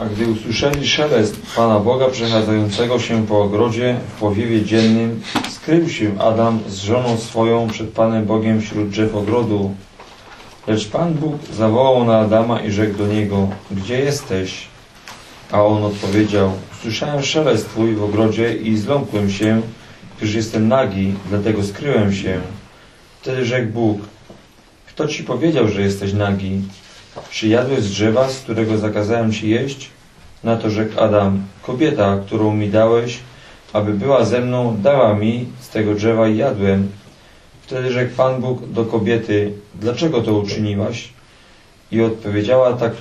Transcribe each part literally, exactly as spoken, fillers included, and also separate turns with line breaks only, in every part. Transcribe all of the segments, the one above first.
A gdy usłyszeli szelest Pana Boga przechadzającego się po ogrodzie w powiewie dziennym, skrył się Adam z żoną swoją przed Panem Bogiem wśród drzew ogrodu. Lecz Pan Bóg zawołał na Adama i rzekł do niego: gdzie jesteś? A on odpowiedział: usłyszałem szelest Twój w ogrodzie i zląkłem się, gdyż jestem nagi, dlatego skryłem się. Wtedy rzekł Bóg: kto Ci powiedział, że jesteś nagi? Czy jadłeś z drzewa, z którego zakazałem Ci jeść? Na to rzekł Adam: kobieta, którą mi dałeś, aby była ze mną, dała mi z tego drzewa i jadłem. Wtedy rzekł Pan Bóg do kobiety: dlaczego to uczyniłaś? I odpowiedziała tak,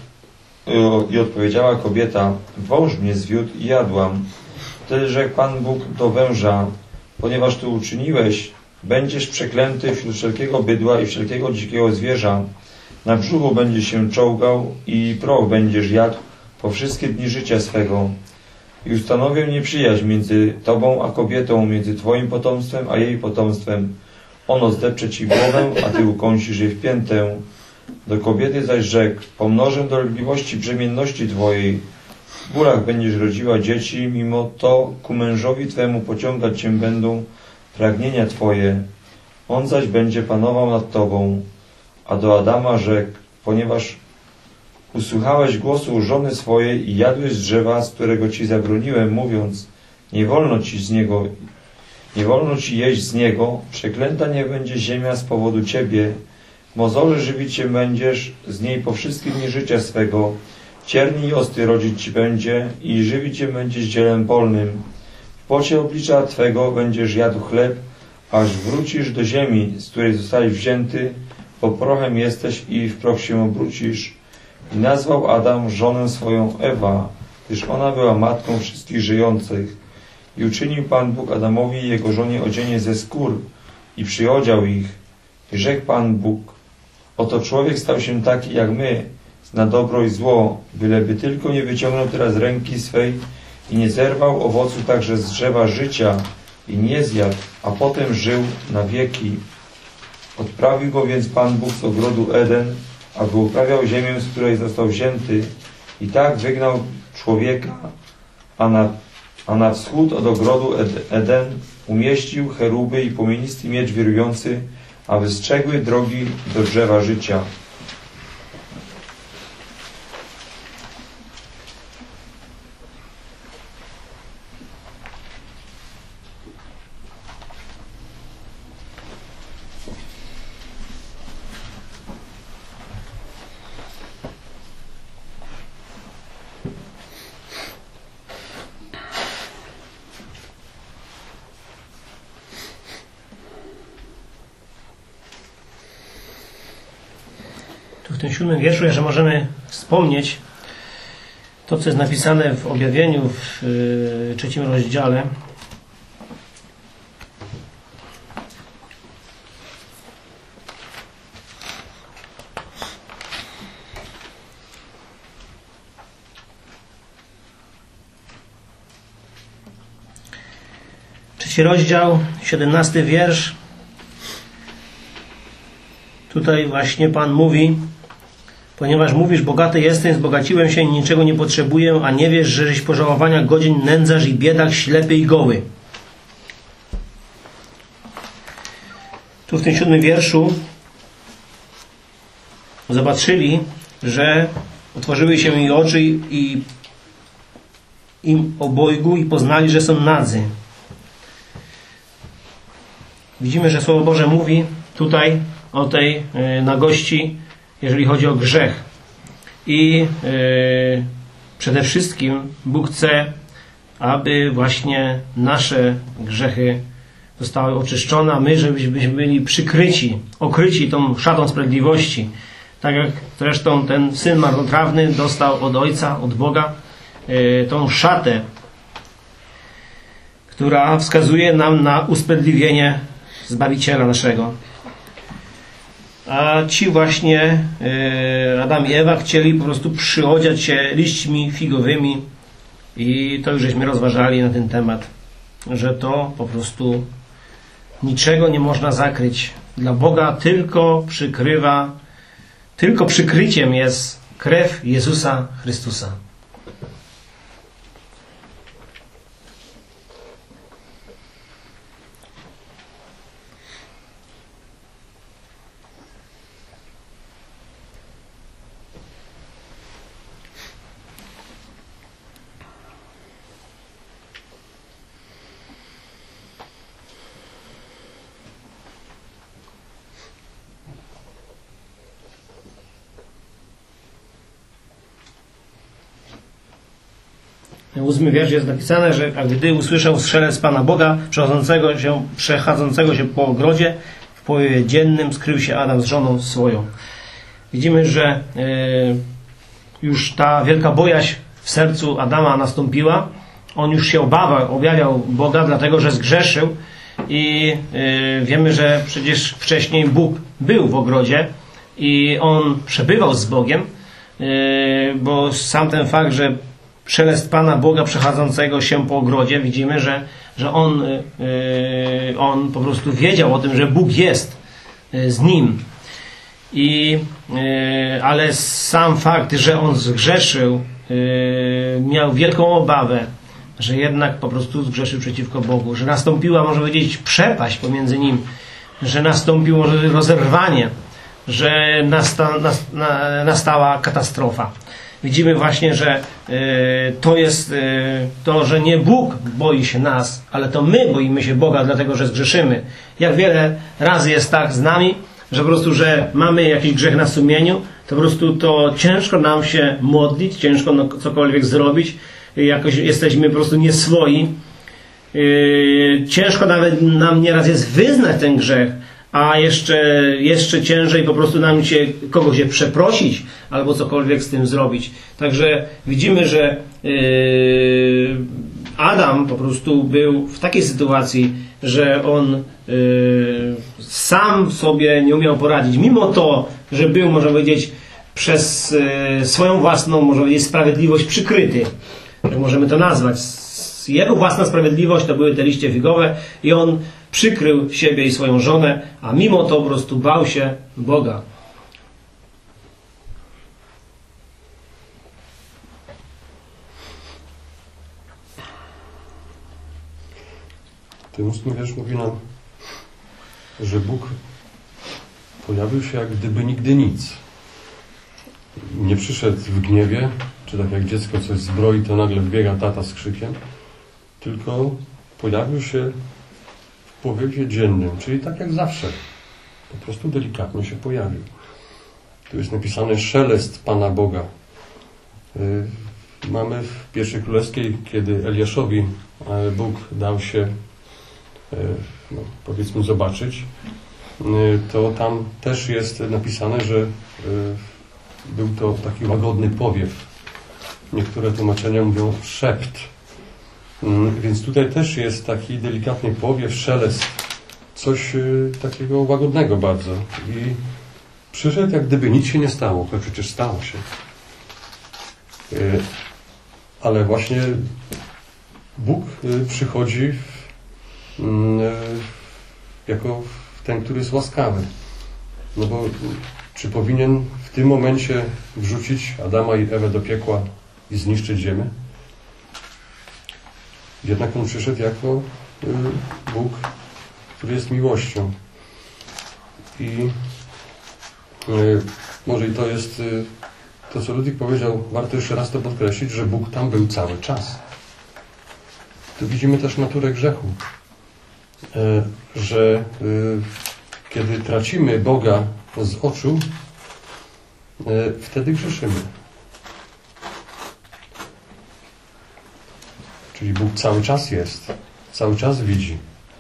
i odpowiedziała kobieta: wąż mnie zwiódł i jadłam. Wtedy rzekł Pan Bóg do węża: ponieważ to uczyniłeś, będziesz przeklęty wśród wszelkiego bydła i wszelkiego dzikiego zwierza. Na brzuchu będziesz się czołgał i proch będziesz jadł po wszystkie dni życia swego. I ustanowię nieprzyjaźń między Tobą a kobietą, między Twoim potomstwem a jej potomstwem. Ono zdepcze Ci głowę, a Ty ukąsisz jej w piętę. Do kobiety zaś rzekł: pomnożę dolegliwości brzemienności Twojej. W bólach będziesz rodziła dzieci, mimo to ku mężowi Twemu pociągać Cię będą pragnienia Twoje. On zaś będzie panował nad Tobą. A do Adama rzekł: ponieważ usłuchałeś głosu żony swojej i jadłeś z drzewa, z którego Ci zabroniłem, mówiąc: nie wolno Ci z niego, nie wolno Ci jeść z niego, przeklęta nie będzie ziemia z powodu Ciebie. Mozole żywić się będziesz z niej po wszystkie dni życia swego. Cierni i osty rodzić Ci będzie i żywić się będziesz zielem polnym. W pocie oblicza Twego będziesz jadł chleb, aż wrócisz do ziemi, z której zostałeś wzięty, bo prochem jesteś i w proch się obrócisz. I nazwał Adam żonę swoją Ewa, gdyż ona była matką wszystkich żyjących. I uczynił Pan Bóg Adamowi i jego żonie odzienie ze skór i przyodział ich. I rzekł Pan Bóg: oto człowiek stał się taki jak my, zna dobro i zło, byleby tylko nie wyciągnął teraz ręki swej i nie zerwał owocu także z drzewa życia i nie zjadł, a potem żył na wieki. Odprawił go więc Pan Bóg z ogrodu Eden, aby uprawiał ziemię, z której został wzięty. I tak wygnał człowieka, a na, a na wschód od ogrodu Eden umieścił cheruby i płomienisty miecz wirujący, aby strzegły drogi do drzewa życia.
W tym siódmym wierszu jeszcze możemy wspomnieć to, co jest napisane w objawieniu w yy, trzecim rozdziale. Trzeci rozdział, siedemnasty wiersz. Tutaj właśnie Pan mówi: ponieważ mówisz, bogaty jestem, zbogaciłem się i niczego nie potrzebuję, a nie wiesz, żeś pożałowania godzin nędzarz i biedak, ślepy i goły. Tu w tym siódmym wierszu zobaczyli, że otworzyły się ich oczy i im obojgu i poznali, że są nadzy. Widzimy, że Słowo Boże mówi tutaj o tej nagości, jeżeli chodzi o grzech. I yy, przede wszystkim Bóg chce, aby właśnie nasze grzechy zostały oczyszczone, a my, żebyśmy byli przykryci, okryci tą szatą sprawiedliwości. Tak jak zresztą ten syn marnotrawny dostał od Ojca, od Boga yy, tą szatę, która wskazuje nam na usprawiedliwienie Zbawiciela naszego. A ci właśnie Adam i Ewa chcieli po prostu przyodziać się liśćmi figowymi i to już żeśmy rozważali na ten temat, że to po prostu niczego nie można zakryć. Dla Boga tylko przykrywa, tylko przykryciem jest krew Jezusa Chrystusa. ósmy wiersz jest napisane, że a gdy usłyszał szelest Pana Boga przechodzącego się, przechadzającego się po ogrodzie, w połowie dziennym skrył się Adam z żoną swoją. Widzimy, że yy, już ta wielka bojaźń w sercu Adama nastąpiła. On już się obawiał, objawiał Boga, dlatego że zgrzeszył i yy, wiemy, że przecież wcześniej Bóg był w ogrodzie i on przebywał z Bogiem, yy, bo sam ten fakt, że szelest Pana Boga przechadzającego się po ogrodzie, widzimy, że, że on, yy, on po prostu wiedział o tym, że Bóg jest yy, z nim. I, yy, ale sam fakt, że on zgrzeszył, yy, miał wielką obawę, że jednak po prostu zgrzeszył przeciwko Bogu, że nastąpiła, można powiedzieć, przepaść pomiędzy nim, że nastąpiło rozerwanie, że nasta, nasta, nastała katastrofa. Widzimy właśnie, że y, to jest y, to, że nie Bóg boi się nas, ale to my boimy się Boga, dlatego że zgrzeszymy. Jak wiele razy jest tak z nami, że po prostu, że mamy jakiś grzech na sumieniu, to po prostu to ciężko nam się modlić, ciężko no, cokolwiek zrobić, jakoś jesteśmy po prostu nieswoi. Yy, ciężko nawet nam nieraz jest wyznać ten grzech, a jeszcze, jeszcze ciężej po prostu nam się kogoś się przeprosić albo cokolwiek z tym zrobić. Także widzimy, że yy, Adam po prostu był w takiej sytuacji, że on yy, sam sobie nie umiał poradzić. Mimo to, że był, można powiedzieć, przez yy, swoją własną, można powiedzieć, sprawiedliwość przykryty, jak możemy to nazwać. Jego własna sprawiedliwość to były te liście figowe i on przykrył siebie i swoją żonę, a mimo to po prostu bał się Boga.
Ten ósmy wiersz mówi nam, że Bóg pojawił się jak gdyby nigdy nic. Nie przyszedł w gniewie, czy tak jak dziecko coś zbroi, to nagle wbiega tata z krzykiem, tylko pojawił się w powiewie dziennym, czyli tak jak zawsze. Po prostu delikatnie się pojawił. Tu jest napisane szelest Pana Boga. Yy, mamy w pierwszej królewskiej, kiedy Eliaszowi Bóg dał się yy, no, powiedzmy zobaczyć, yy, to tam też jest napisane, że yy, był to taki łagodny powiew. Niektóre tłumaczenia mówią szept. Więc tutaj też jest taki delikatny powiew, szelest. Coś takiego łagodnego bardzo. I przyszedł jak gdyby nic się nie stało. To przecież stało się. Ale właśnie Bóg przychodzi jako ten, który jest łaskawy. No bo czy powinien w tym momencie wrzucić Adama i Ewę do piekła i zniszczyć ziemię? Jednak on przyszedł jako Bóg, który jest miłością. I może i to jest to, co Ludwik powiedział, warto jeszcze raz to podkreślić, że Bóg tam był cały czas. Tu widzimy też naturę grzechu. Że kiedy tracimy Boga z oczu, wtedy grzeszymy. Czyli Bóg cały czas jest, cały czas widzi.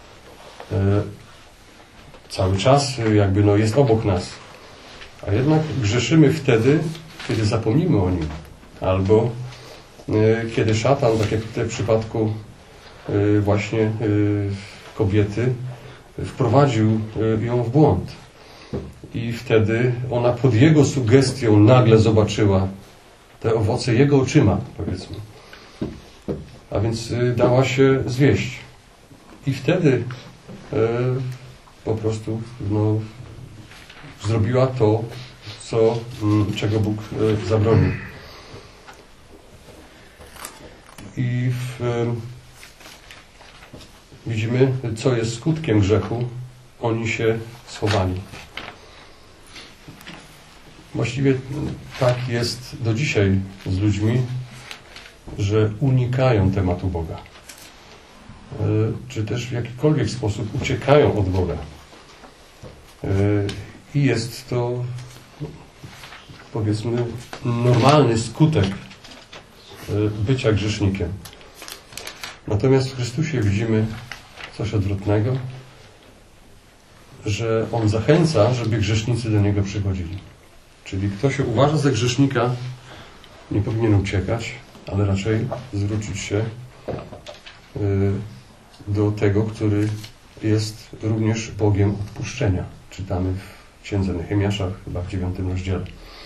Cały czas jakby no jest obok nas. A jednak grzeszymy wtedy, kiedy zapomnimy o Nim. Albo kiedy szatan, tak jak tutaj w przypadku właśnie kobiety, wprowadził ją w błąd. I wtedy ona pod jego sugestią nagle zobaczyła te owoce jego oczyma, powiedzmy. A więc dała się zwieść. I wtedy e, po prostu no, zrobiła to, co, m, czego Bóg e, zabronił. I w, e, widzimy, co jest skutkiem grzechu. Oni się schowali. Właściwie tak jest do dzisiaj z ludźmi, że unikają tematu Boga. Czy też w jakikolwiek sposób uciekają od Boga. I jest to, powiedzmy, normalny skutek bycia grzesznikiem. Natomiast w Chrystusie widzimy coś odwrotnego, że On zachęca, żeby grzesznicy do Niego przychodzili. Czyli kto się uważa za grzesznika, nie powinien uciekać, ale raczej zwrócić się do tego, który jest również Bogiem odpuszczenia. Czytamy w Księdze Nehemiasza, chyba w dziewiątym rozdziale.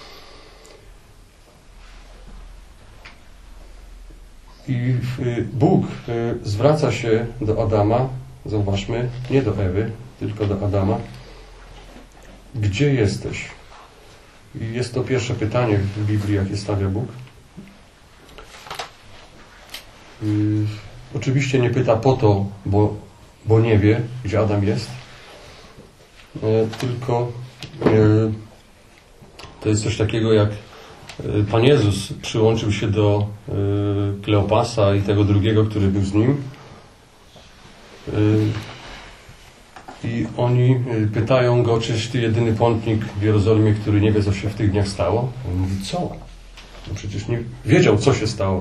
I Bóg zwraca się do Adama, zauważmy, nie do Ewy, tylko do Adama. Gdzie jesteś? I jest to pierwsze pytanie w Biblii, jakie stawia Bóg. Yy, oczywiście nie pyta po to, bo, bo nie wie, gdzie Adam jest, yy, tylko yy, to jest coś takiego, jak yy, Pan Jezus przyłączył się do yy, Kleopasa i tego drugiego, który był z nim. Yy, I oni pytają go, czyś ty jedyny pątnik w Jerozolimie, który nie wie, co się w tych dniach stało? On mówi, co? No przecież nie wiedział, co się stało.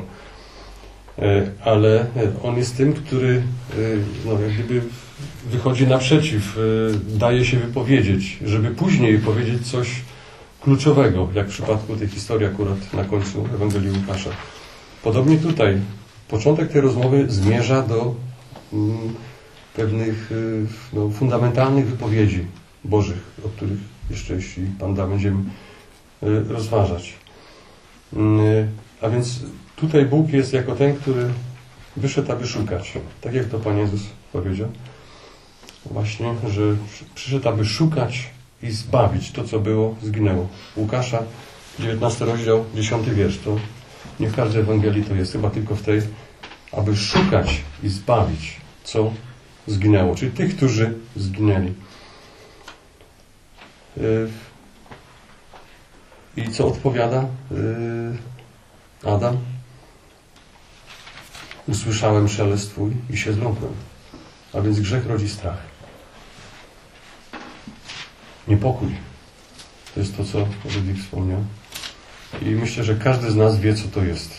Ale on jest tym, który no, jak gdyby wychodzi naprzeciw, daje się wypowiedzieć, żeby później powiedzieć coś kluczowego, jak w przypadku tej historii akurat na końcu Ewangelii Łukasza. Podobnie tutaj. Początek tej rozmowy zmierza do mm, pewnych no, fundamentalnych wypowiedzi Bożych, o których jeszcze, jeśli Pan da, będziemy rozważać. A więc tutaj Bóg jest jako ten, który wyszedł, aby szukać. Tak jak to Pan Jezus powiedział. Właśnie, że przyszedł, aby szukać i zbawić to, co było, zginęło. Łukasza, dziewiętnasty rozdział, dziesiąty wiersz. To nie w każdej Ewangelii to jest, chyba tylko w tej, aby szukać i zbawić, co zginęło, czyli tych, którzy zginęli. I co odpowiada Adam? Usłyszałem szelest Twój i się zląkłem. A więc grzech rodzi strach. Niepokój. To jest to, co Ludwik wspomniał. I myślę, że każdy z nas wie, co to jest.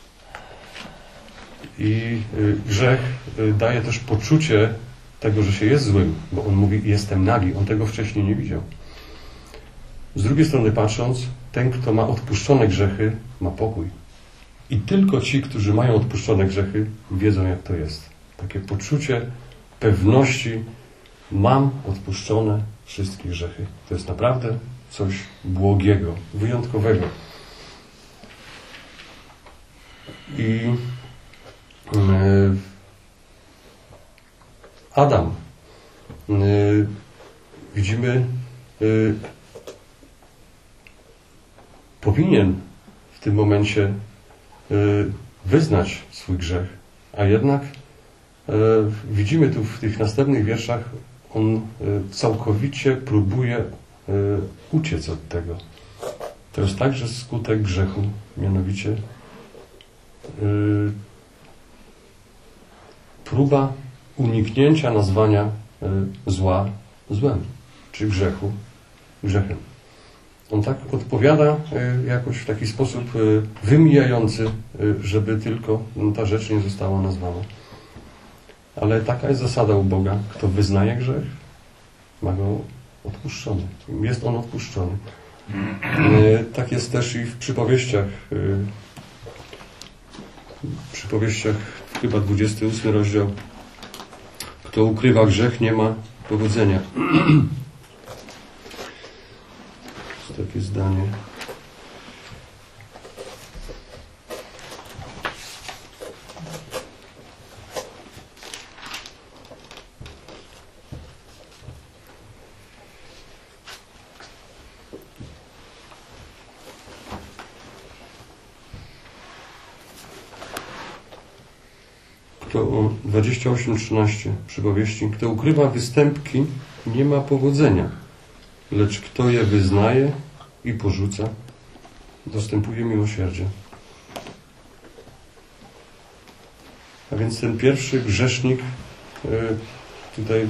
I grzech daje też poczucie tego, że się jest złym, bo on mówi, jestem nagi. On tego wcześniej nie widział. Z drugiej strony patrząc, ten, kto ma odpuszczone grzechy, ma pokój. I tylko ci, którzy mają odpuszczone grzechy, wiedzą, jak to jest. Takie poczucie pewności, mam odpuszczone wszystkie grzechy. To jest naprawdę coś błogiego, wyjątkowego. I Adam, widzimy, powinien w tym momencie wyznać swój grzech, a jednak widzimy tu w tych następnych wierszach, on całkowicie próbuje uciec od tego. To jest także skutek grzechu, mianowicie próba uniknięcia nazwania zła złem, czy grzechu grzechem. On tak odpowiada jakoś w taki sposób wymijający, żeby tylko ta rzecz nie została nazwana. Ale taka jest zasada u Boga. Kto wyznaje grzech, ma go odpuszczony. Jest on odpuszczony. Tak jest też i w przypowieściach. W przypowieściach chyba dwudziesty ósmy rozdział. Kto ukrywa grzech, nie ma powodzenia. Takie zdanie. Kto dwadzieścia osiem trzynaście przypowieści. Kto ukrywa występki, nie ma powodzenia. Lecz kto je wyznaje i porzuca, dostępuje miłosierdzie. A więc ten pierwszy grzesznik tutaj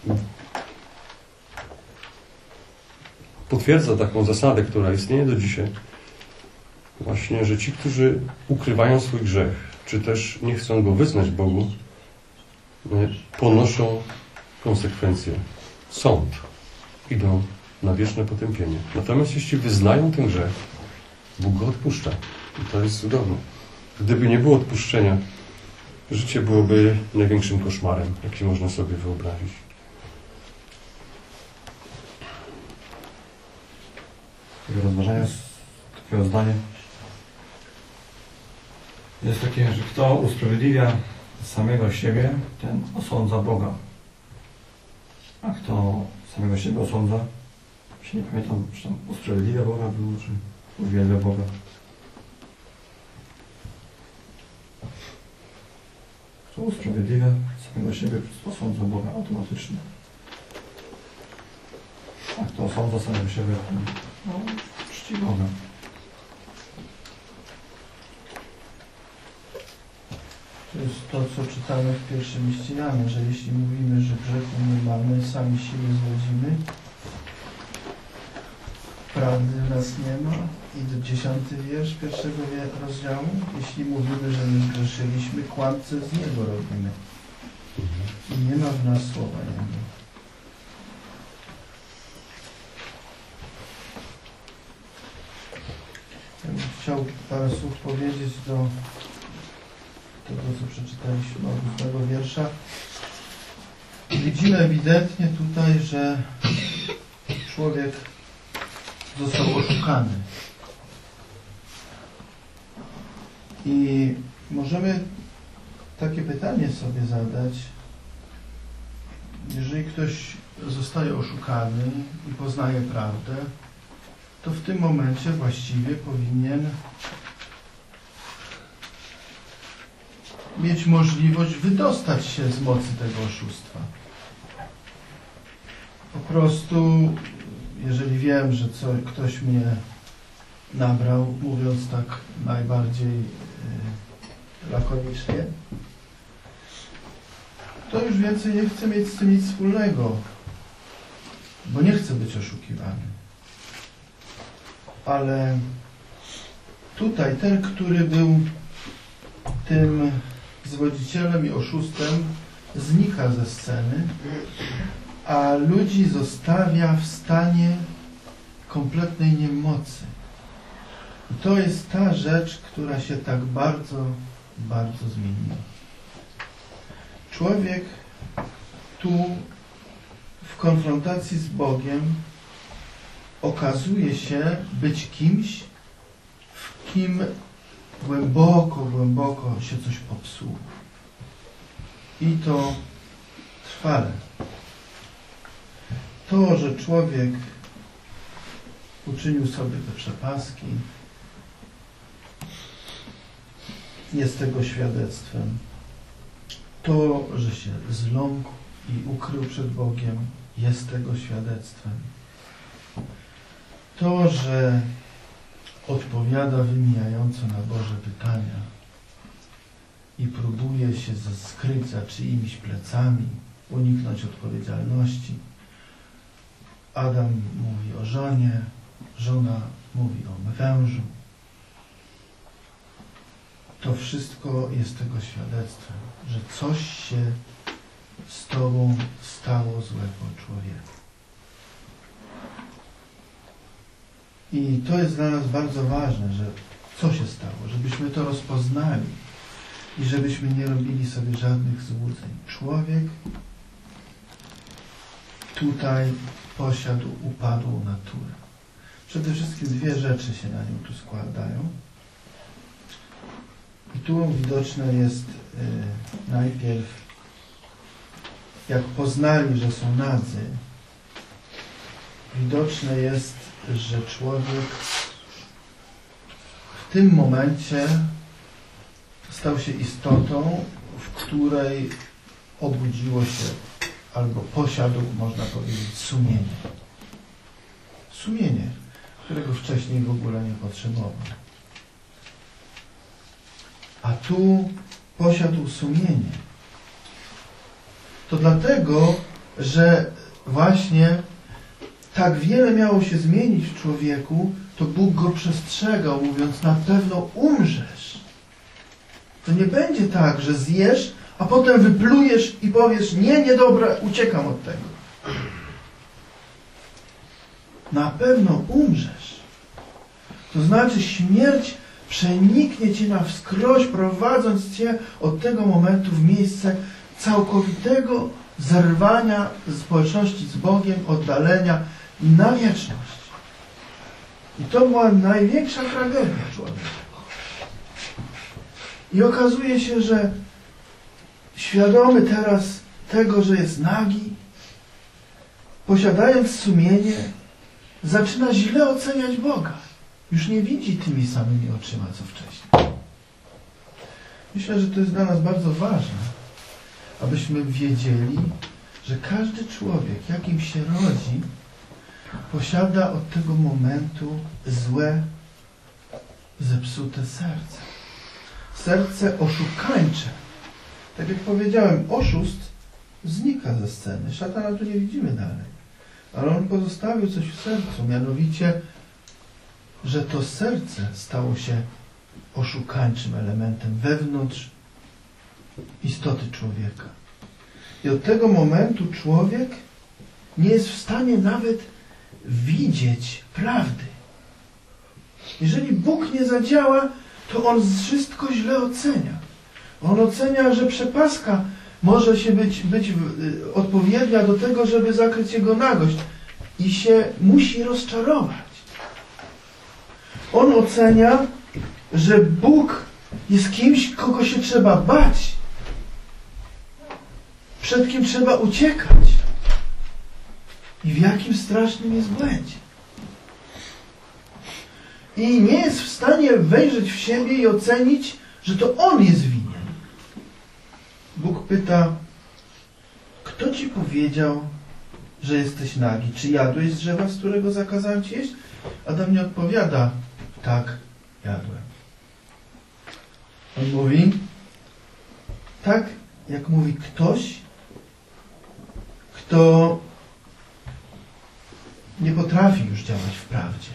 potwierdza taką zasadę, która istnieje do dzisiaj. Właśnie, że ci, którzy ukrywają swój grzech, czy też nie chcą go wyznać Bogu, ponoszą konsekwencje. Sąd. Idą na wieczne potępienie. Natomiast jeśli wyznają ten grzech, Bóg go odpuszcza. I to jest cudowne. Gdyby nie było odpuszczenia, życie byłoby największym koszmarem, jaki można sobie wyobrazić.
Takie rozważanie, takie zdanie jest takie, że kto usprawiedliwia samego siebie, ten osądza Boga. A kto samego siebie osądza, się nie pamiętam, czy tam usprawiedliwia Boga było, czy uwielbia Boga. Kto usprawiedliwia samego siebie, osądza Boga automatycznie. A kto osądza samego siebie, no, czci Boga.
To jest to, co czytamy w pierwszym liście Jana, że jeśli mówimy, że grzechu nie mamy, sami siebie zwodzimy, prawdy w nas nie ma. I do dziesiąty wiersz pierwszego rozdziału, jeśli mówimy, że my zgrzeszyliśmy, kłamcę z niego robimy. I nie ma w nas słowa Jego. Ja bym chciał parę słów powiedzieć do tego, co przeczytaliśmy od ósmego wiersza. Widzimy ewidentnie tutaj, że człowiek został oszukany. I możemy takie pytanie sobie zadać. Jeżeli ktoś zostaje oszukany i poznaje prawdę, to w tym momencie właściwie powinien mieć możliwość wydostać się z mocy tego oszustwa. Po prostu, jeżeli wiem, że co, ktoś mnie nabrał, mówiąc tak najbardziej y, lakonicznie, to już więcej nie chcę mieć z tym nic wspólnego, bo nie chcę być oszukiwany. Ale tutaj ten, który był tym zwodzicielem i oszustem, znika ze sceny, a ludzi zostawia w stanie kompletnej niemocy. I to jest ta rzecz, która się tak bardzo, bardzo zmieniła. Człowiek tu w konfrontacji z Bogiem okazuje się być kimś, w kim głęboko, głęboko się coś popsuło. I to trwale. To, że człowiek uczynił sobie te przepaski, jest tego świadectwem. To, że się zląkł i ukrył przed Bogiem, jest tego świadectwem. To, że odpowiada wymijająco na Boże pytania i próbuje się skryć za czyimiś plecami, uniknąć odpowiedzialności. Adam mówi o żonie, żona mówi o mężu. To wszystko jest tego świadectwem, że coś się z Tobą stało złego, człowieku. I to jest dla nas bardzo ważne, że co się stało, żebyśmy to rozpoznali i żebyśmy nie robili sobie żadnych złudzeń. Człowiek tutaj posiadł upadłą naturę. Przede wszystkim dwie rzeczy się na nią tu składają. I tu widoczne jest y, najpierw, jak poznali, że są nadzy, widoczne jest, że człowiek w tym momencie stał się istotą, w której obudziło się albo posiadł, można powiedzieć, sumienie. Sumienie, którego wcześniej w ogóle nie potrzebował. A tu posiadł sumienie. To dlatego, że właśnie tak wiele miało się zmienić w człowieku, to Bóg go przestrzegał, mówiąc, na pewno umrzesz. To nie będzie tak, że zjesz, a potem wyplujesz i powiesz, nie, niedobre, uciekam od tego. Na pewno umrzesz. To znaczy śmierć przeniknie Cię na wskroś, prowadząc Cię od tego momentu w miejsce całkowitego zerwania społeczności z Bogiem, oddalenia i na wieczność. I to była największa tragedia człowieka. I okazuje się, że świadomy teraz tego, że jest nagi, posiadając sumienie, zaczyna źle oceniać Boga. Już nie widzi tymi samymi oczyma, co wcześniej. Myślę, że to jest dla nas bardzo ważne, abyśmy wiedzieli, że każdy człowiek, jakim się rodzi, posiada od tego momentu złe, zepsute serce. Serce oszukańcze. Tak jak powiedziałem, oszust znika ze sceny. Szatana tu nie widzimy dalej. Ale on pozostawił coś w sercu, mianowicie, że to serce stało się oszukańczym elementem wewnątrz istoty człowieka. I od tego momentu człowiek nie jest w stanie nawet widzieć prawdy. Jeżeli Bóg nie zadziała, to On wszystko źle ocenia. On ocenia, że przepaska może się być, być odpowiednia do tego, żeby zakryć Jego nagość i się musi rozczarować. On ocenia, że Bóg jest kimś, kogo się trzeba bać, przed kim trzeba uciekać i w jakim strasznym jest błędzie. I nie jest w stanie wejrzeć w siebie i ocenić, że to On jest winien. Bóg pyta, kto Ci powiedział, że jesteś nagi? Czy jadłeś z drzewa, z którego zakazałem Ci jeść? Adam nie odpowiada, tak, jadłem. On mówi, tak jak mówi ktoś, kto nie potrafi już działać w prawdzie.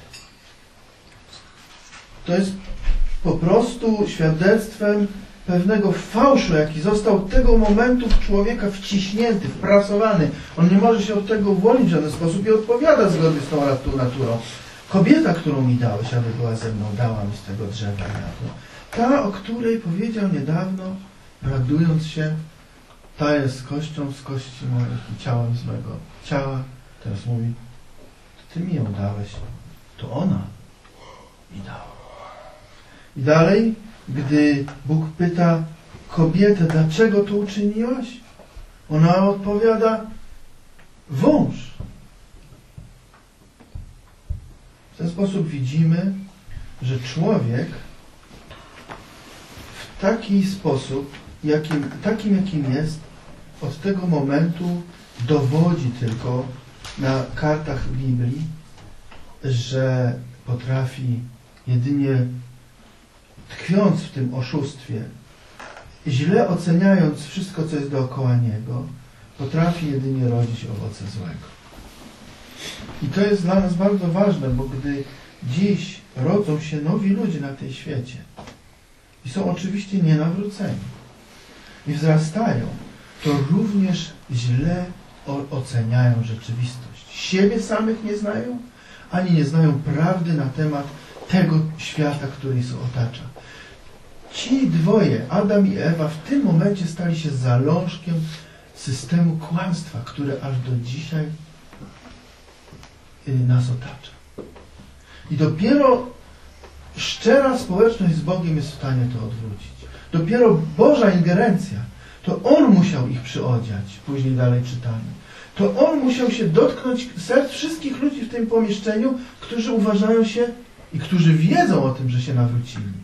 To jest po prostu świadectwem pewnego fałszu, jaki został od tego momentu w człowieka wciśnięty, wprasowany. On nie może się od tego uwolnić w żaden sposób i odpowiada zgodnie z tą naturą. Kobieta, którą mi dałeś, aby była ze mną, dała mi z tego drzewa. Ta, o której powiedział niedawno, radując się, ta jest kością z kości moich i ciałem z mego ciała. Teraz mówi, to Ty mi ją dałeś, to ona mi dała. I dalej, gdy Bóg pyta kobietę, dlaczego to uczyniłaś? Ona odpowiada, wąż. W ten sposób widzimy, że człowiek w taki sposób, jakim, takim jakim jest, od tego momentu dowodzi tylko na kartach Biblii, że potrafi jedynie tkwiąc w tym oszustwie, źle oceniając wszystko, co jest dookoła niego, potrafi jedynie rodzić owoce złego. I to jest dla nas bardzo ważne, bo gdy dziś rodzą się nowi ludzie na tej świecie i są oczywiście nienawróceni i wzrastają, to również źle oceniają rzeczywistość. Siebie samych nie znają, ani nie znają prawdy na temat tego świata, który ich otacza. Ci dwoje, Adam i Ewa, w tym momencie stali się zalążkiem systemu kłamstwa, które aż do dzisiaj nas otacza. I dopiero szczera społeczność z Bogiem jest w stanie to odwrócić. Dopiero Boża ingerencja, to On musiał ich przyodziać, później dalej czytamy. To On musiał się dotknąć serc wszystkich ludzi w tym pomieszczeniu, którzy uważają się i którzy wiedzą o tym, że się nawrócili.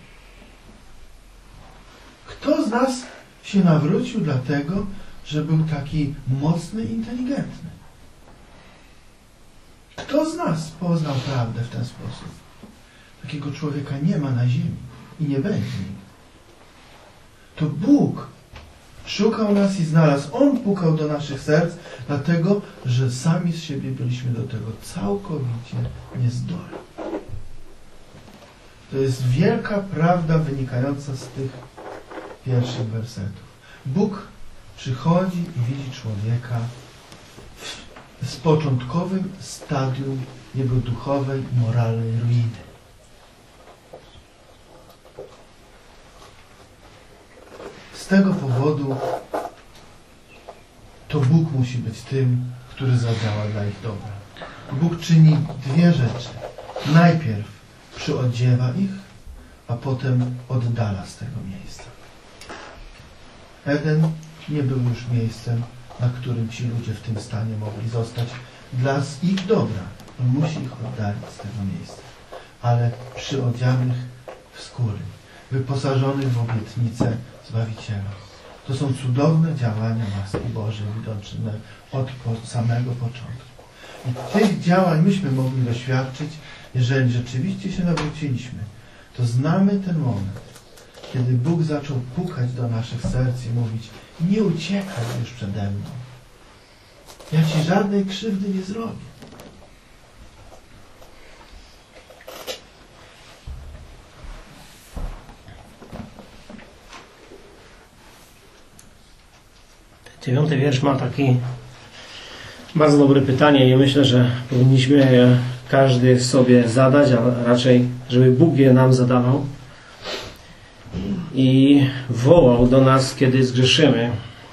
Kto z nas się nawrócił dlatego, że był taki mocny i inteligentny? Kto z nas poznał prawdę w ten sposób? Takiego człowieka nie ma na ziemi i nie będzie nigdy. To Bóg szukał nas i znalazł. On pukał do naszych serc, dlatego, że sami z siebie byliśmy do tego całkowicie niezdolni. To jest wielka prawda wynikająca z tych pierwszych wersetów. Bóg przychodzi i widzi człowieka w, z początkowym stadium jego duchowej i moralnej ruiny. Z tego powodu to Bóg musi być tym, który zadziała dla ich dobra. Bóg czyni dwie rzeczy. Najpierw przyodziewa ich, a potem oddala z tego miejsca. Eden nie był już miejscem, na którym ci ludzie w tym stanie mogli zostać dla ich dobra. On musi ich oddalić z tego miejsca. Ale przyodzianych w skóry, wyposażonych w obietnicę Zbawiciela. To są cudowne działania łaski Bożej widoczne od samego początku. I tych działań myśmy mogli doświadczyć, jeżeli rzeczywiście się nawróciliśmy. To znamy ten moment, kiedy Bóg zaczął pukać do naszych serc i mówić: nie uciekaj już przede mną. Ja ci żadnej krzywdy nie zrobię.
Dziewiąty wiersz ma taki bardzo dobre pytanie i myślę, że powinniśmy je każdy sobie zadać, a raczej, żeby Bóg je nam zadawał. I wołał do nas, kiedy zgrzeszymy.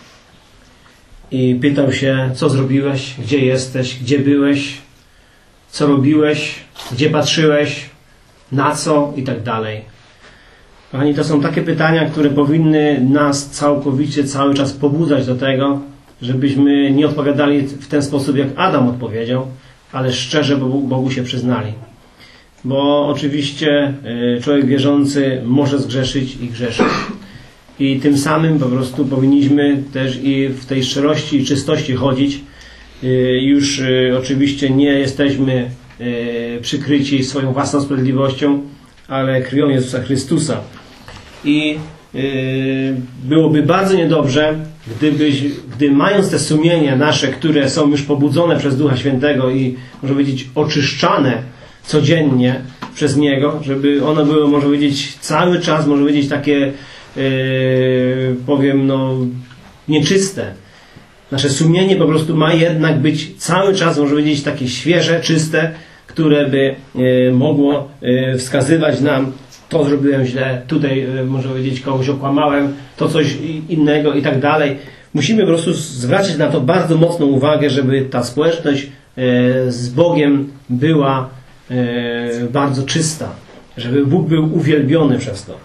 I pytał się, co zrobiłeś, gdzie jesteś, gdzie byłeś, co robiłeś, gdzie patrzyłeś, na co i tak dalej. Kochani, to są takie pytania, które powinny nas całkowicie cały czas pobudzać do tego, żebyśmy nie odpowiadali w ten sposób, jak Adam odpowiedział, ale szczerze Bogu, Bogu się przyznali. Bo oczywiście człowiek wierzący może zgrzeszyć i grzeszyć. I tym samym po prostu powinniśmy też i w tej szczerości i czystości chodzić. Już oczywiście nie jesteśmy przykryci swoją własną sprawiedliwością, ale krwią Jezusa Chrystusa. I byłoby bardzo niedobrze, gdybyś, gdy mając te sumienia nasze, które są już pobudzone przez Ducha Świętego i można powiedzieć oczyszczane codziennie przez Niego, żeby one były, można powiedzieć, cały czas, można powiedzieć, takie yy, powiem, no nieczyste. Nasze sumienie po prostu ma jednak być cały czas, można powiedzieć, takie świeże, czyste, które by yy, mogło yy, wskazywać nam: to zrobiłem źle, tutaj yy, można powiedzieć, kogoś okłamałem, to coś innego i tak dalej. Musimy po prostu zwracać na to bardzo mocną uwagę, żeby ta społeczność yy, z Bogiem była yy, bardzo czysta, żeby Bóg był uwielbiony przez to.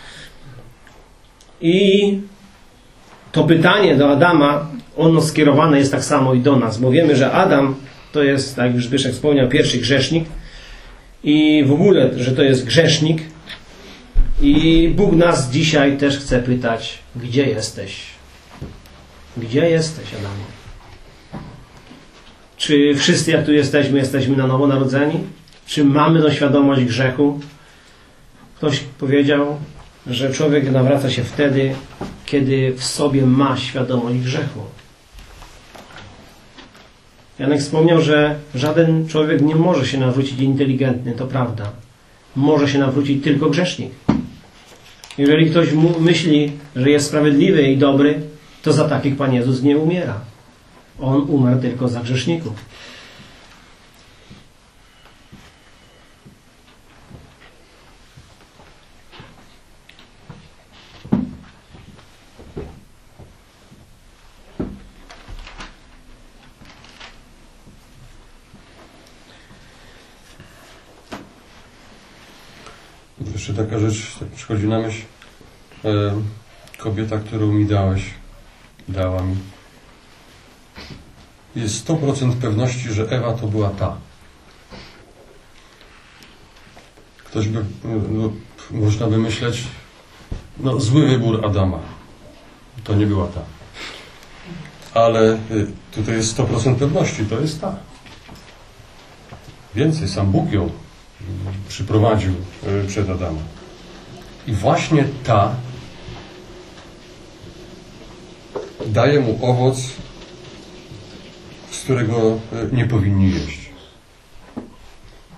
I to pytanie do Adama, ono skierowane jest tak samo i do nas, bo wiemy, że Adam to jest, tak jak już Zbyszek wspomniał, pierwszy grzesznik i w ogóle, że to jest grzesznik. I Bóg nas dzisiaj też chce pytać: gdzie jesteś? Gdzie jesteś, Adamie? Czy wszyscy, jak tu jesteśmy, jesteśmy na nowo narodzeni? Czy mamy tą świadomość grzechu? Ktoś powiedział, że człowiek nawraca się wtedy, kiedy w sobie ma świadomość grzechu. Janek wspomniał, że żaden człowiek nie może się nawrócić inteligentny, to prawda. Może się nawrócić tylko grzesznik. Jeżeli ktoś mu myśli, że jest sprawiedliwy i dobry, to za takich Pan Jezus nie umiera. On umarł tylko za grzeszników.
Jeszcze taka rzecz tak przychodzi na myśl. E, kobieta, którą mi dałeś, dała mi. Jest sto procent pewności, że Ewa to była ta. Ktoś by, no, można by myśleć, no zły wybór Adama. To nie była ta. Ale tutaj jest sto procent pewności, to jest ta. Więcej, sam Bóg ją przyprowadził przed Adama. I właśnie ta daje mu owoc, z którego nie powinni jeść.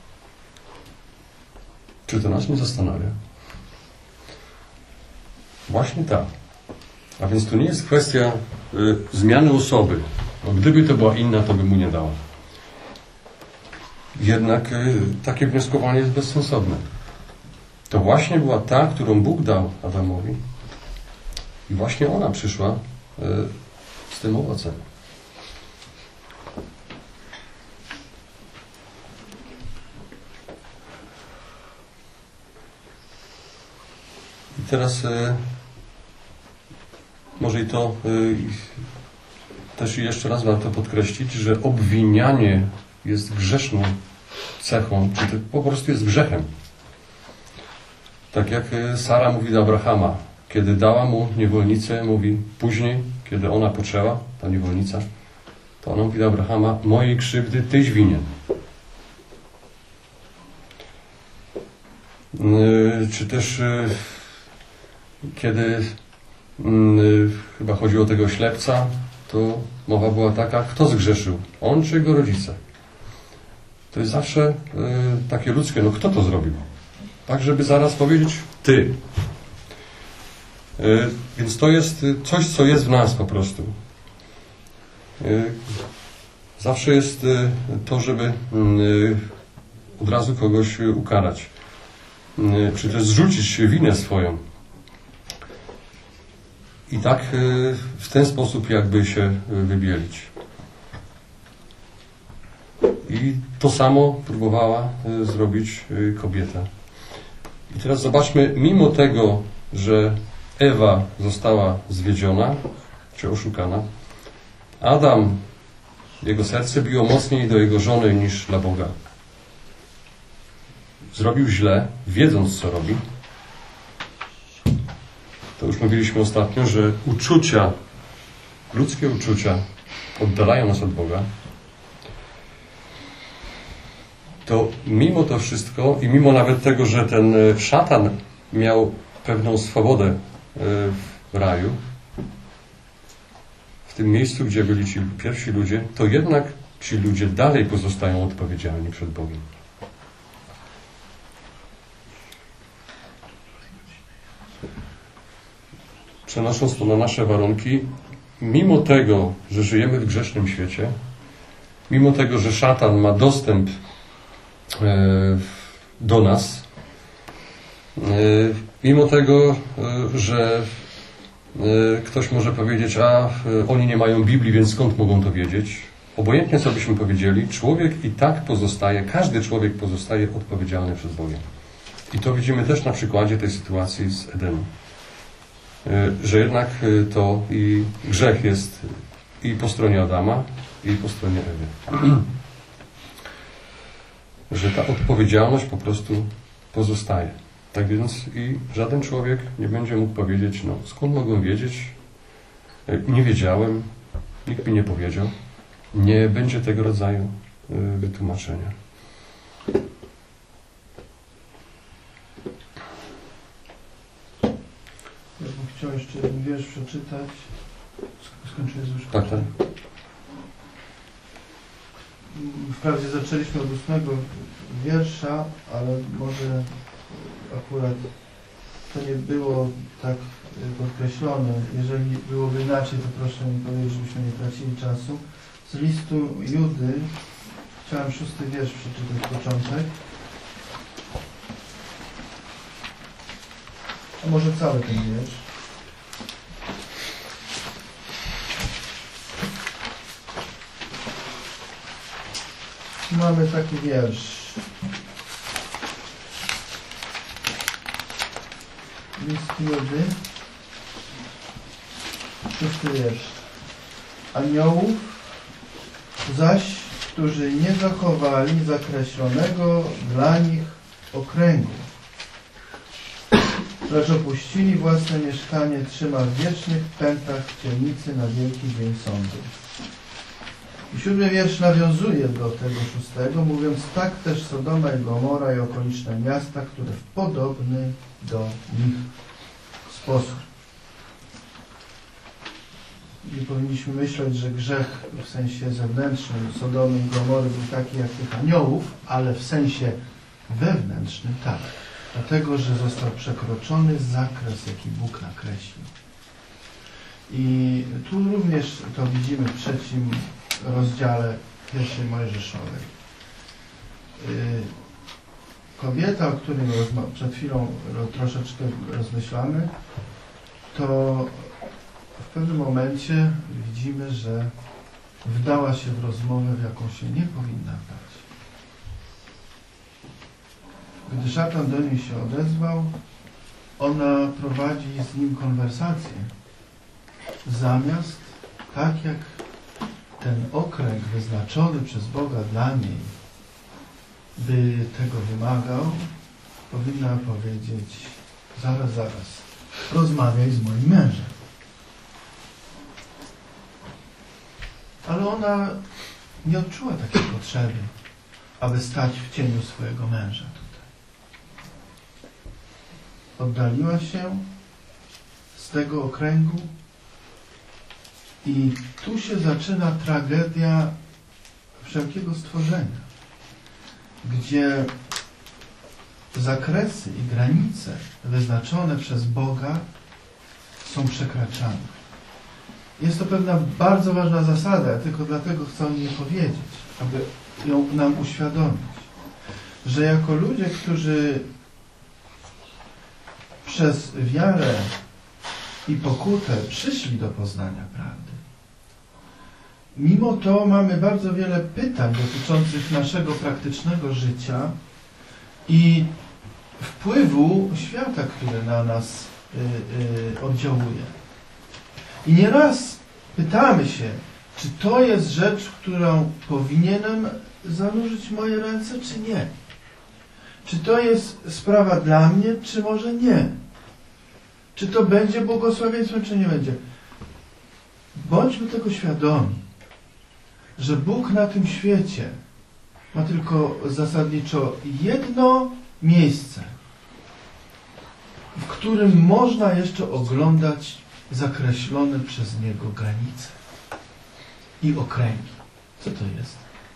Czy to nas nie zastanawia? Właśnie tak. A więc to nie jest kwestia y, zmiany osoby. No, gdyby to była inna, to by mu nie dała. Jednak y, takie wnioskowanie jest bezsensowne. To właśnie była ta, którą Bóg dał Adamowi i właśnie ona przyszła y, z tym owocem. I teraz y, może i to y, też jeszcze raz warto podkreślić, że obwinianie jest grzeszną cechą, czy to po prostu jest grzechem. Tak jak Sara mówi do Abrahama, kiedy dała mu niewolnicę, mówi później, kiedy ona poczęła, ta niewolnica, to ona mówi do Abrahama, mojej krzywdy tyś winien. Yy, czy też yy, kiedy yy, chyba chodziło o tego ślepca, to mowa była taka, kto zgrzeszył? On czy jego rodzice? To jest zawsze y, takie ludzkie, no kto to zrobił? Tak, żeby zaraz powiedzieć ty. Y, więc to jest coś, co jest w nas po prostu. Y, zawsze jest y, to, żeby y, od razu kogoś ukarać. Y, czy też zrzucić winę swoją. I tak y, w ten sposób jakby się wybielić. I to samo próbowała y, zrobić y, kobieta. I teraz zobaczmy, mimo tego, że Ewa została zwiedziona, czy oszukana, Adam, jego serce biło mocniej do jego żony niż dla Boga. Zrobił źle, wiedząc co robi. To już mówiliśmy ostatnio, że uczucia, ludzkie uczucia oddalają nas od Boga. To mimo to wszystko i mimo nawet tego, że ten szatan miał pewną swobodę w raju, w tym miejscu, gdzie byli ci pierwsi ludzie, to jednak ci ludzie dalej pozostają odpowiedzialni przed Bogiem. Przenosząc to na nasze warunki, mimo tego, że żyjemy w grzesznym świecie, mimo tego, że szatan ma dostęp do nas, mimo tego, że ktoś może powiedzieć, a oni nie mają Biblii, więc skąd mogą to wiedzieć? Obojętnie co byśmy powiedzieli, człowiek i tak pozostaje, każdy człowiek pozostaje odpowiedzialny przed Bogiem. I to widzimy też na przykładzie tej sytuacji z Edenu. Że jednak to i grzech jest i po stronie Adama, i po stronie Ewy. Że ta odpowiedzialność po prostu pozostaje. Tak więc i żaden człowiek nie będzie mógł powiedzieć, no skąd mogłem wiedzieć? Nie wiedziałem, nikt mi nie powiedział. Nie będzie tego rodzaju wytłumaczenia.
Ja bym chciał jeszcze jeden wiersz przeczytać. Skończyłeś już?
Tak, tak.
Wprawdzie zaczęliśmy od ósmego wiersza, ale może akurat to nie było tak podkreślone. Jeżeli byłoby inaczej, to proszę mi powiedzieć, żebyśmy nie tracili czasu. Z listu Judy chciałem szósty wiersz przeczytać, początek. A może cały ten wiersz. Mamy taki wiersz. List Judy. Szósty wiersz. Aniołów zaś, którzy nie zachowali zakreślonego dla nich okręgu, lecz opuścili własne mieszkanie, trzyma w wiecznych pętach ciemnicy na wielki dzień sądu. I siódmy wiersz nawiązuje do tego szóstego, mówiąc, tak też Sodoma i Gomora i okoliczne miasta, które w podobny do nich sposób. I powinniśmy myśleć, że grzech w sensie zewnętrznym Sodomy i Gomory był taki jak tych aniołów, ale w sensie wewnętrznym tak. Dlatego, że został przekroczony zakres, jaki Bóg nakreślił. I tu również to widzimy w trzecim rozdziale pierwszej Mojżeszowej. Kobieta, o której przed chwilą troszeczkę rozmyślamy, to w pewnym momencie widzimy, że wdała się w rozmowę, w jaką się nie powinna wdać. Gdy szatan do niej się odezwał, ona prowadzi z nim konwersację. Zamiast, tak jak ten okręg wyznaczony przez Boga dla niej by tego wymagał, powinna powiedzieć: zaraz, zaraz, rozmawiaj z moim mężem. Ale ona nie odczuła takiej potrzeby, aby stać w cieniu swojego męża tutaj. Oddaliła się z tego okręgu i tu się zaczyna tragedia wszelkiego stworzenia, gdzie zakresy i granice wyznaczone przez Boga są przekraczane. Jest to pewna bardzo ważna zasada, tylko dlatego chcę o niej powiedzieć, aby ją nam uświadomić, że jako ludzie, którzy przez wiarę i pokutę przyszli do poznania prawdy, mimo to mamy bardzo wiele pytań dotyczących naszego praktycznego życia i wpływu świata, który na nas y, y, oddziałuje. I nieraz pytamy się, czy to jest rzecz, w którą powinienem zanurzyć moje ręce, czy nie? Czy to jest sprawa dla mnie, czy może nie? Czy to będzie błogosławieństwem, czy nie będzie? Bądźmy tego świadomi, że Bóg na tym świecie ma tylko zasadniczo jedno miejsce, w którym można jeszcze oglądać zakreślone przez Niego granice i okręgi. Co to jest?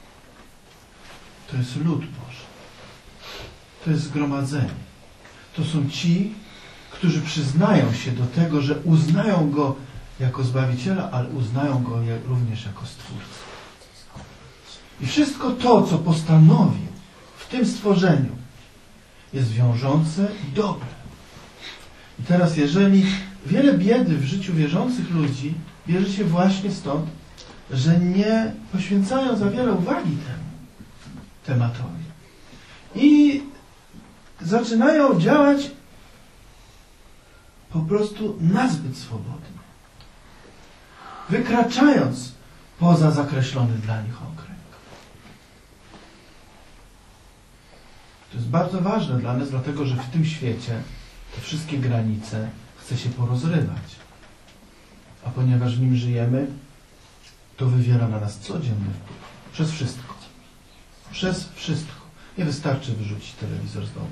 To jest lud Boży. To jest zgromadzenie. To są ci, którzy przyznają się do tego, że uznają Go jako Zbawiciela, ale uznają Go również jako Stwórcę. I wszystko to, co postanowił w tym stworzeniu, jest wiążące i dobre. I teraz, jeżeli wiele biedy w życiu wierzących ludzi bierze się właśnie stąd, że nie poświęcają za wiele uwagi temu tematowi. I zaczynają działać po prostu nazbyt swobodnie. Wykraczając poza zakreślony dla nich okręg. To jest bardzo ważne dla nas, dlatego że w tym świecie te wszystkie granice chce się porozrywać. A ponieważ w nim żyjemy, to wywiera na nas codzienny wpływ. Przez wszystko. Przez wszystko. Nie wystarczy wyrzucić telewizor z domu.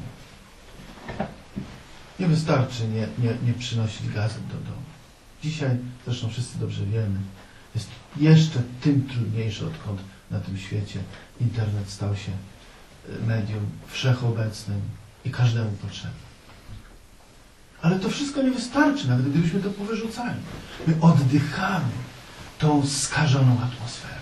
Nie wystarczy nie, nie, nie przynosić gazet do domu. Dzisiaj, zresztą wszyscy dobrze wiemy, jest jeszcze tym trudniejsze, odkąd na tym świecie internet stał się medium wszechobecnym i każdemu potrzebnym. Ale to wszystko nie wystarczy, nawet gdybyśmy to powyrzucali. My oddychamy tą skażoną atmosferą.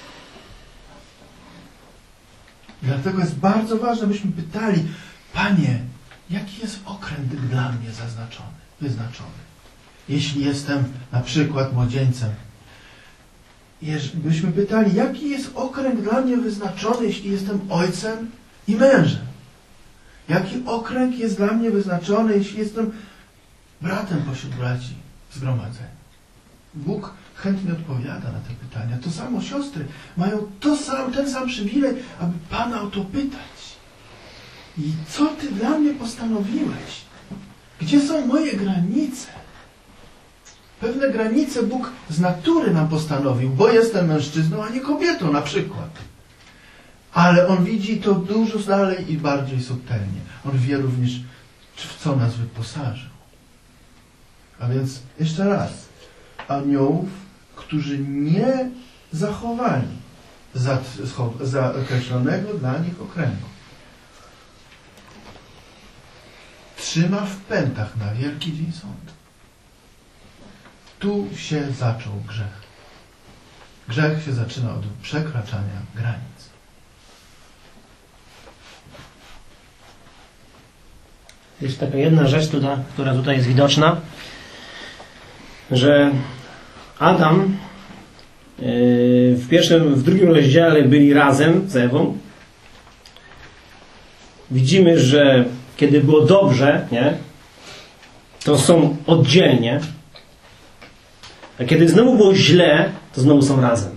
Dlatego jest bardzo ważne, byśmy pytali: Panie, jaki jest okręg dla mnie zaznaczony, wyznaczony? Jeśli jestem na przykład młodzieńcem, byśmy pytali, jaki jest okręg dla mnie wyznaczony, jeśli jestem ojcem i mężem? Jaki okręg jest dla mnie wyznaczony, jeśli jestem bratem pośród braci w zgromadzeniu? Bóg chętnie odpowiada na te pytania. To samo siostry mają to sam, ten sam przywilej, aby Pana o to pytać. I co Ty dla mnie postanowiłeś? Gdzie są moje granice? Pewne granice Bóg z natury nam postanowił, bo jestem mężczyzną, a nie kobietą na przykład. Ale On widzi to dużo dalej i bardziej subtelnie. On wie również, w co nas wyposażył. A więc jeszcze raz, aniołów, którzy nie zachowali zakreślonego dla nich okręgu. trzyma w pętach na wielki dzień sądu. Tu się zaczął grzech. Grzech się zaczyna od przekraczania granic.
Jest taka jedna rzecz, tutaj, która tutaj jest widoczna, że Adam w pierwszym, w drugim rozdziale byli razem z Ewą. Widzimy, że kiedy było dobrze, nie, to są oddzielnie, a kiedy znowu było źle, to znowu są razem.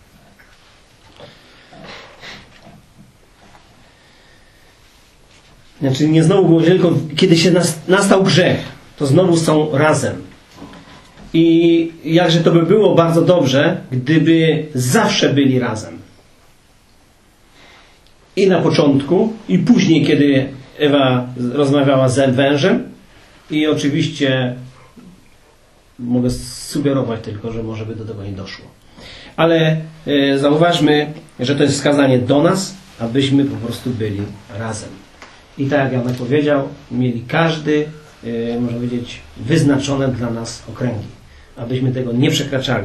Znaczy nie znowu było źle, tylko kiedy się nastał grzech, to znowu są razem. I jakże to by było bardzo dobrze, gdyby zawsze byli razem. I na początku, i później, kiedy Ewa rozmawiała z wężem. I oczywiście mogę sugerować tylko, że może by do tego nie doszło. Ale e, zauważmy, że to jest wskazanie do nas, abyśmy po prostu byli razem. I tak jak Janek powiedział, mieli każdy, e, można powiedzieć, wyznaczone dla nas okręgi. Abyśmy tego nie przekraczali.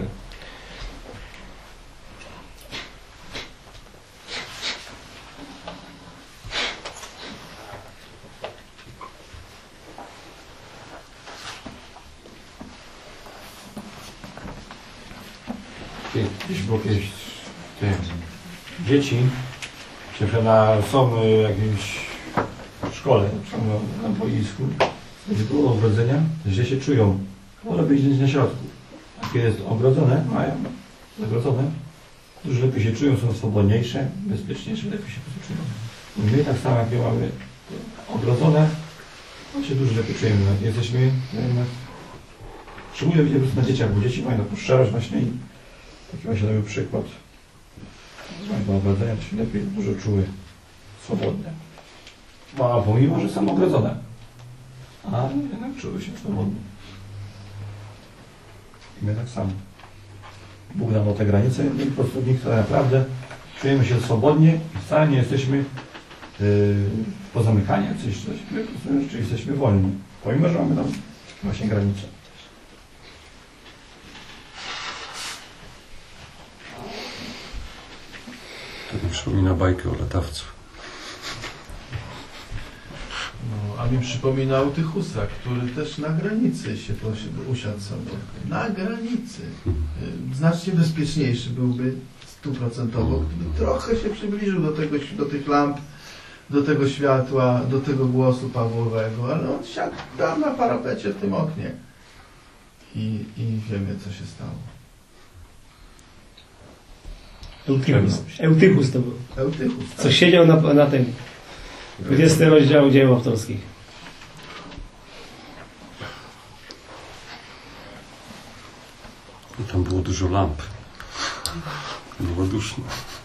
Gdzieś było kiedyś te dzieci, czy na, są w jakimś szkole, czy na, na boisku, gdzie było ogrodzenia, źle się czują, wolę być na środku. A kiedy jest ogrodzone, mają zagrodzone, dużo lepiej się czują, są swobodniejsze, bezpieczniejsze, lepiej się czują. I my tak samo, jak mamy ogrodzone, to się dużo lepiej czujemy. Jesteśmy, no, szczególnie widzę po prostu na dzieciach, bo dzieci mają taką szczerość właśnie i taki właśnie nowy przykład. Z mojego ogrodzenia to się lepiej dużo czuły swobodnie. A pomimo, że są ogrodzone, a jednak czuły się swobodnie. I my tak samo. Bóg nam te granice i po prostu w nich to naprawdę czujemy się swobodnie i wcale nie jesteśmy yy, pozamykani, coś, coś. My po prostu rzeczywiście jesteśmy wolni. Pomimo, że mamy tam właśnie granice.
To mi przypomina bajkę o latawcu.
No, a mi przypomina o Tychusa, który też na granicy się usiadł sobie. Na granicy. Znacznie bezpieczniejszy byłby stuprocentowo, gdyby trochę się przybliżył do, tego, do tych lamp, do tego światła, do tego głosu Pawłowego, ale on siadł tam na parapecie w tym oknie. I, i wiemy, co się stało.
Eutychus. Eutychus to był.
Eutychus, tak?
Co siedział na, na tym dwudziestym rozdziału dzieł autorskich.
I tam było dużo lamp. Było duszno.